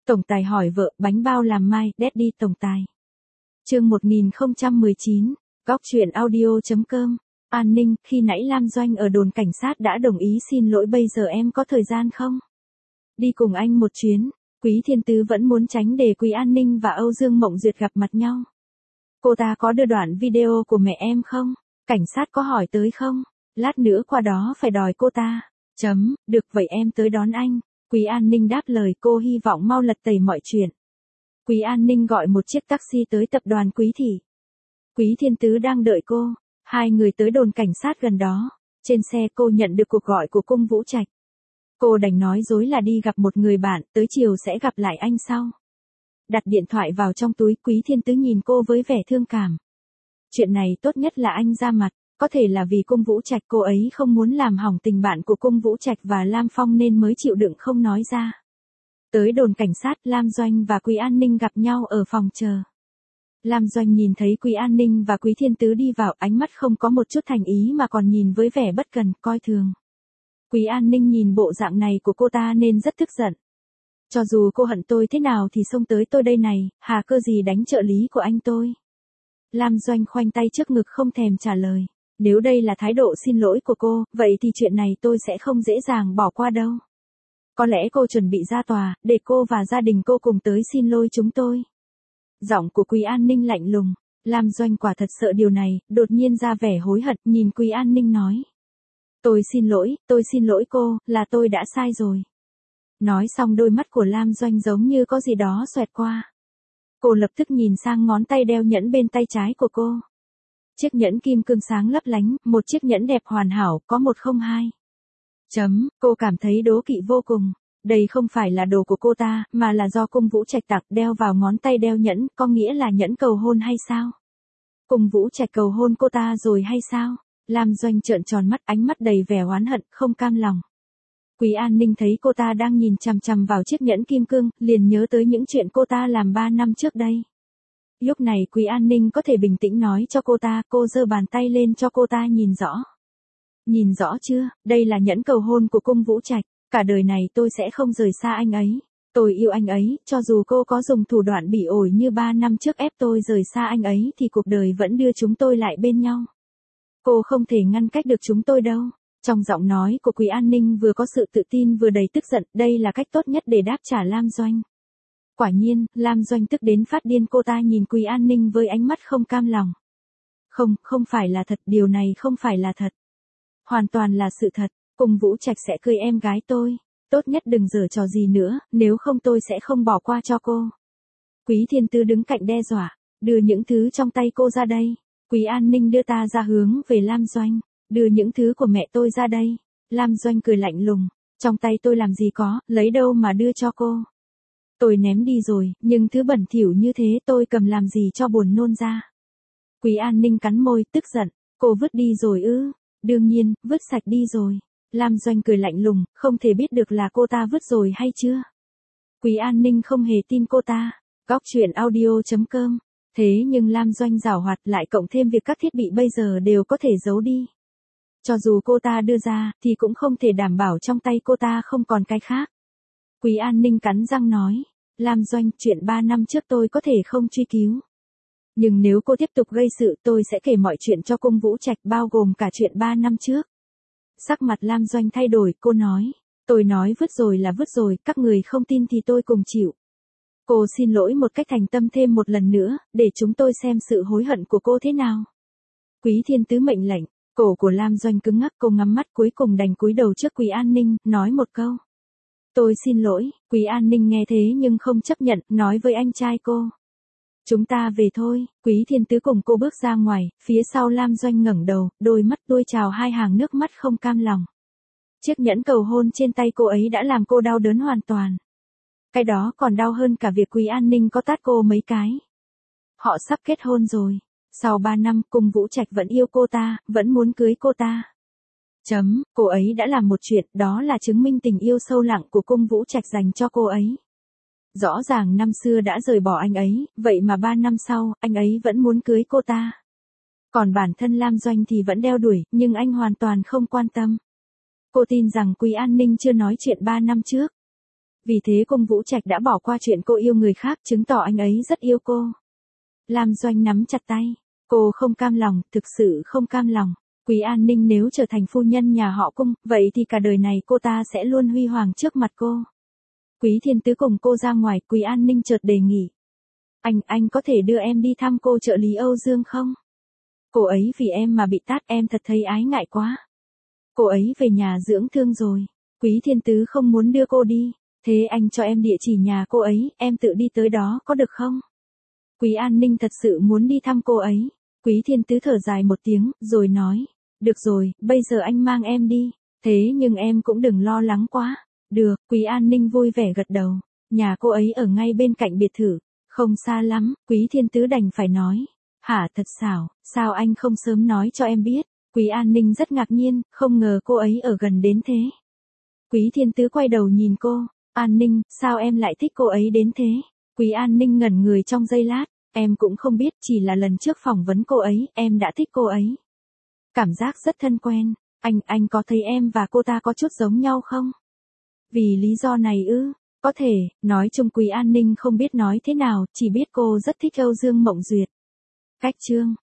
Tổng tài hỏi vợ, bánh bao làm mai, Daddy tổng tài. Chương 1019, góc truyện audio.com. An ninh, khi nãy Lam Doanh ở đồn cảnh sát đã đồng ý xin lỗi, bây giờ em có thời gian không? Đi cùng anh một chuyến. Quý Thiên Tứ vẫn muốn tránh để Quý An Ninh và Âu Dương Mộng Duyệt gặp mặt nhau. Cô ta có đưa đoạn video của mẹ em không? Cảnh sát có hỏi tới không? Lát nữa qua đó phải đòi cô ta. Được vậy em tới đón anh. Quý An Ninh đáp lời, cô hy vọng mau lật tẩy mọi chuyện. Quý An Ninh gọi một chiếc taxi tới tập đoàn Quý Thị. Quý Thiên Tứ đang đợi cô. Hai người tới đồn cảnh sát gần đó. Trên xe cô nhận được cuộc gọi của Cung Vũ Trạch. Cô đành nói dối là đi gặp một người bạn, tới chiều sẽ gặp lại anh sau. Đặt điện thoại vào trong túi, Quý Thiên Tứ nhìn cô với vẻ thương cảm. Chuyện này tốt nhất là anh ra mặt, có thể là vì Cung Vũ Trạch, cô ấy không muốn làm hỏng tình bạn của Cung Vũ Trạch và Lam Phong nên mới chịu đựng không nói ra. Tới đồn cảnh sát, Lam Doanh và Quý An Ninh gặp nhau ở phòng chờ. Lam Doanh nhìn thấy Quý An Ninh và Quý Thiên Tứ đi vào, ánh mắt không có một chút thành ý mà còn nhìn với vẻ bất cần, coi thường. Quý An Ninh nhìn bộ dạng này của cô ta nên rất tức giận. Cho dù cô hận tôi thế nào thì xông tới tôi đây này, hà cơ gì đánh trợ lý của anh tôi. Lam Doanh khoanh tay trước ngực không thèm trả lời. Nếu đây là thái độ xin lỗi của cô, vậy thì chuyện này tôi sẽ không dễ dàng bỏ qua đâu. Có lẽ cô chuẩn bị ra tòa, để cô và gia đình cô cùng tới xin lỗi chúng tôi. Giọng của Quý An Ninh lạnh lùng. Lam Doanh quả thật sợ điều này, đột nhiên ra vẻ hối hận, nhìn Quý An Ninh nói. Tôi xin lỗi cô, là tôi đã sai rồi. Nói xong đôi mắt của Lam Doanh giống như có gì đó xoẹt qua. Cô lập tức nhìn sang ngón tay đeo nhẫn bên tay trái của cô. Chiếc nhẫn kim cương sáng lấp lánh, một chiếc nhẫn đẹp hoàn hảo, có 102. Cô cảm thấy đố kỵ vô cùng. Đây không phải là đồ của cô ta, mà là do Cung Vũ Trạch tặng đeo vào ngón tay đeo nhẫn, có nghĩa là nhẫn cầu hôn hay sao? Cung Vũ Trạch cầu hôn cô ta rồi hay sao? Lam Doanh trợn tròn mắt, ánh mắt đầy vẻ oán hận, không cam lòng. Quý An Ninh thấy cô ta đang nhìn chằm chằm vào chiếc nhẫn kim cương, liền nhớ tới những chuyện cô ta làm 3 năm trước đây. Lúc này Quý An Ninh có thể bình tĩnh nói cho cô ta, cô giơ bàn tay lên cho cô ta nhìn rõ. Nhìn rõ chưa, đây là nhẫn cầu hôn của Cung Vũ Trạch, cả đời này tôi sẽ không rời xa anh ấy. Tôi yêu anh ấy, cho dù cô có dùng thủ đoạn bỉ ổi như 3 năm trước ép tôi rời xa anh ấy thì cuộc đời vẫn đưa chúng tôi lại bên nhau. Cô không thể ngăn cách được chúng tôi đâu. Trong giọng nói của Quý An Ninh vừa có sự tự tin vừa đầy tức giận, đây là cách tốt nhất để đáp trả Lam Doanh. Quả nhiên, Lam Doanh tức đến phát điên, cô ta nhìn Quý An Ninh với ánh mắt không cam lòng. Không phải là thật, điều này không phải là thật. Hoàn toàn là sự thật, Cung Vũ Trạch sẽ cưới em gái tôi. Tốt nhất đừng giở trò gì nữa, nếu không tôi sẽ không bỏ qua cho cô. Quý Thiên Tứ đứng cạnh đe dọa, đưa những thứ trong tay cô ra đây. Quý An Ninh đưa ta ra hướng về Lam Doanh, đưa những thứ của mẹ tôi ra đây. Lam Doanh cười lạnh lùng, trong tay tôi làm gì có, lấy đâu mà đưa cho cô. Tôi ném đi rồi, nhưng thứ bẩn thỉu như thế tôi cầm làm gì cho buồn nôn ra. Quý An Ninh cắn môi, tức giận, cô vứt đi rồi ư? Đương nhiên, vứt sạch đi rồi. Lam Doanh cười lạnh lùng, không thể biết được là cô ta vứt rồi hay chưa. Quý An Ninh không hề tin cô ta. Góc truyện audio.com. Thế nhưng Lam Doanh giảo hoạt, lại cộng thêm việc các thiết bị bây giờ đều có thể giấu đi. Cho dù cô ta đưa ra, thì cũng không thể đảm bảo trong tay cô ta không còn cái khác. Quý An Ninh cắn răng nói, Lam Doanh, chuyện 3 năm trước tôi có thể không truy cứu. Nhưng nếu cô tiếp tục gây sự tôi sẽ kể mọi chuyện cho Cung Vũ Trạch, bao gồm cả chuyện 3 năm trước. Sắc mặt Lam Doanh thay đổi, cô nói, tôi nói vứt rồi là vứt rồi, các người không tin thì tôi cùng chịu. Cô xin lỗi một cách thành tâm thêm một lần nữa, để chúng tôi xem sự hối hận của cô thế nào. Quý Thiên Tứ mệnh lệnh, cổ của Lam Doanh cứng ngắc, cô ngắm mắt cuối cùng đành cúi đầu trước Quý An Ninh, nói một câu. Tôi xin lỗi. Quý An Ninh nghe thế nhưng không chấp nhận, nói với anh trai cô. Chúng ta về thôi. Quý Thiên Tứ cùng cô bước ra ngoài, phía sau Lam Doanh ngẩng đầu, đôi mắt đuôi trào hai hàng nước mắt không cam lòng. Chiếc nhẫn cầu hôn trên tay cô ấy đã làm cô đau đớn hoàn toàn. Cái đó còn đau hơn cả việc Quý An Ninh có tát cô mấy cái. Họ sắp kết hôn rồi. Sau 3 năm, Cung Vũ Trạch vẫn yêu cô ta, vẫn muốn cưới cô ta. Cô ấy đã làm một chuyện, đó là chứng minh tình yêu sâu lặng của Cung Vũ Trạch dành cho cô ấy. Rõ ràng năm xưa đã rời bỏ anh ấy, vậy mà 3 năm sau, anh ấy vẫn muốn cưới cô ta. Còn bản thân Lam Doanh thì vẫn đeo đuổi, nhưng anh hoàn toàn không quan tâm. Cô tin rằng Quý An Ninh chưa nói chuyện 3 năm trước. Vì thế Cung Vũ Trạch đã bỏ qua chuyện cô yêu người khác, chứng tỏ anh ấy rất yêu cô. Lam Doanh nắm chặt tay. Cô không cam lòng, thực sự không cam lòng. Quý An Ninh nếu trở thành phu nhân nhà họ Cung, vậy thì cả đời này cô ta sẽ luôn huy hoàng trước mặt cô. Quý Thiên Tứ cùng cô ra ngoài, Quý An Ninh chợt đề nghị. Anh có thể đưa em đi thăm cô trợ lý Âu Dương không? Cô ấy vì em mà bị tát, em thật thấy ái ngại quá. Cô ấy về nhà dưỡng thương rồi. Quý Thiên Tứ không muốn đưa cô đi. Thế anh cho em địa chỉ nhà cô ấy, em tự đi tới đó có được không? Quý An Ninh thật sự muốn đi thăm cô ấy. Quý Thiên Tứ thở dài một tiếng, rồi nói. Được rồi, bây giờ anh mang em đi. Thế nhưng em cũng đừng lo lắng quá. Được, Quý An Ninh vui vẻ gật đầu. Nhà cô ấy ở ngay bên cạnh biệt thự. Không xa lắm, Quý Thiên Tứ đành phải nói. Hả, thật xảo, sao anh không sớm nói cho em biết? Quý An Ninh rất ngạc nhiên, không ngờ cô ấy ở gần đến thế. Quý Thiên Tứ quay đầu nhìn cô. An Ninh, sao em lại thích cô ấy đến thế? Quý An Ninh ngẩn người trong giây lát. Em cũng không biết, chỉ là lần trước phỏng vấn cô ấy, em đã thích cô ấy. Cảm giác rất thân quen. Anh có thấy em và cô ta có chút giống nhau không? Vì lý do này ư? Có thể, nói chung Quý An Ninh không biết nói thế nào, chỉ biết cô rất thích Âu Dương Mộng Duyệt. Cách chương